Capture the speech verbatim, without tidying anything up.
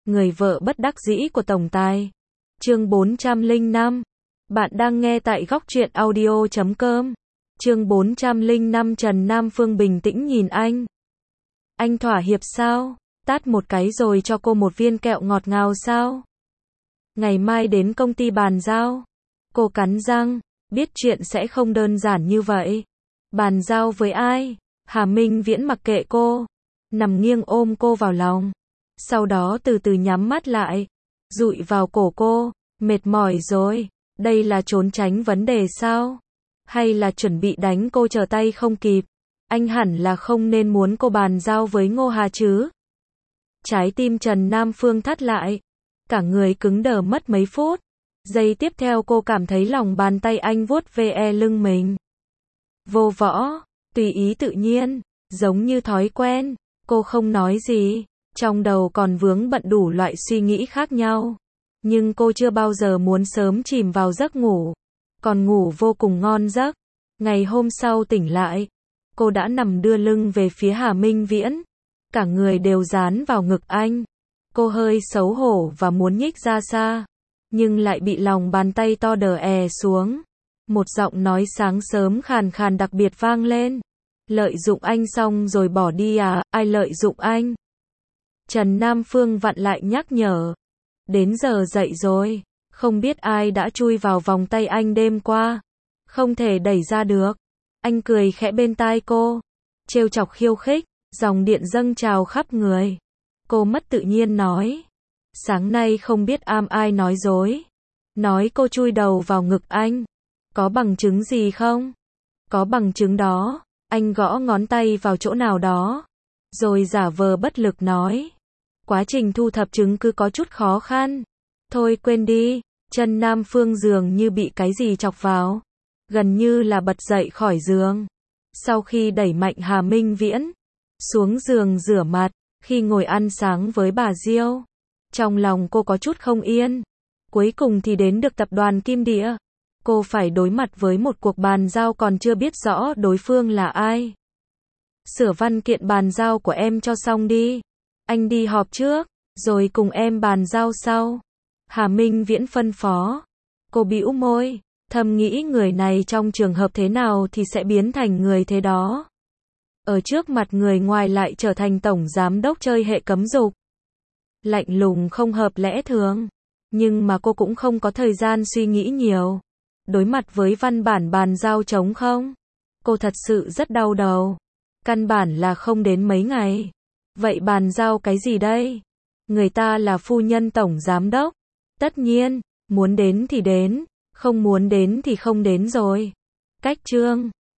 người vợ bất đắc dĩ của tổng tài. Chương bốn trăm lẻ năm. Bạn đang nghe tại góc truyện audio chấm com. Chương bốn trăm lẻ năm. Trần Nam Phương bình tĩnh nhìn anh. Anh thỏa hiệp sao? Tát một cái rồi cho cô một viên kẹo ngọt ngào sao? Ngày mai đến công ty bàn giao. Cô cắn răng, biết chuyện sẽ không đơn giản như vậy. Bàn giao với ai? Hà Minh Viễn mặc kệ cô, nằm nghiêng ôm cô vào lòng. Sau đó từ từ nhắm mắt lại, dụi vào cổ cô. Mệt mỏi rồi, đây là trốn tránh vấn đề sao? Hay là chuẩn bị đánh cô trở tay không kịp? Anh hẳn là không nên muốn cô bàn giao với Ngô Hà chứ? Trái tim Trần Nam Phương thắt lại, cả người cứng đờ mất mấy phút. Giây tiếp theo cô cảm thấy lòng bàn tay anh vuốt ve lưng mình. Vô võ, tùy ý tự nhiên, giống như thói quen. Cô không nói gì, trong đầu còn vướng bận đủ loại suy nghĩ khác nhau. Nhưng cô chưa bao giờ muốn sớm chìm vào giấc ngủ. Còn ngủ vô cùng ngon giấc. Ngày hôm sau tỉnh lại, cô đã nằm đưa lưng về phía Hà Minh Viễn. Cả người đều dán vào ngực anh. Cô hơi xấu hổ và muốn nhích ra xa, nhưng lại bị lòng bàn tay to đờ è xuống. Một giọng nói sáng sớm khàn khàn đặc biệt vang lên. Lợi dụng anh xong rồi bỏ đi à? Ai lợi dụng anh? Trần Nam Phương vặn lại nhắc nhở. Đến giờ dậy rồi, không biết ai đã chui vào vòng tay anh đêm qua. Không thể đẩy ra được. Anh cười khẽ bên tai cô, trêu chọc khiêu khích, dòng điện dâng trào khắp người. Cô mất tự nhiên nói. Sáng nay không biết am ai nói dối. Nói cô chui đầu vào ngực anh. Có bằng chứng gì không? Có bằng chứng đó. Anh gõ ngón tay vào chỗ nào đó, rồi giả vờ bất lực nói. Quá trình thu thập chứng cứ có chút khó khăn. Thôi quên đi. Trần Nam Phương dường như bị cái gì chọc vào, gần như là bật dậy khỏi giường. Sau khi đẩy mạnh Hà Minh Viễn xuống giường rửa mặt, khi ngồi ăn sáng với bà Diêu, trong lòng cô có chút không yên. Cuối cùng thì đến được tập đoàn Kim Địa. Cô phải đối mặt với một cuộc bàn giao còn chưa biết rõ đối phương là ai. Sửa văn kiện bàn giao của em cho xong đi. Anh đi họp trước, rồi cùng em bàn giao sau. Hà Minh Viễn phân phó. Cô bĩu môi, thầm nghĩ người này trong trường hợp thế nào thì sẽ biến thành người thế đó. Ở trước mặt người ngoài lại trở thành tổng giám đốc chơi hệ cấm dục. Lạnh lùng không hợp lẽ thường. Nhưng mà cô cũng không có thời gian suy nghĩ nhiều. Đối mặt với văn bản bàn giao trống không, cô thật sự rất đau đầu. Căn bản là không đến mấy ngày. Vậy bàn giao cái gì đây? Người ta là phu nhân tổng giám đốc. Tất nhiên, muốn đến thì đến, không muốn đến thì không đến rồi. Cách chương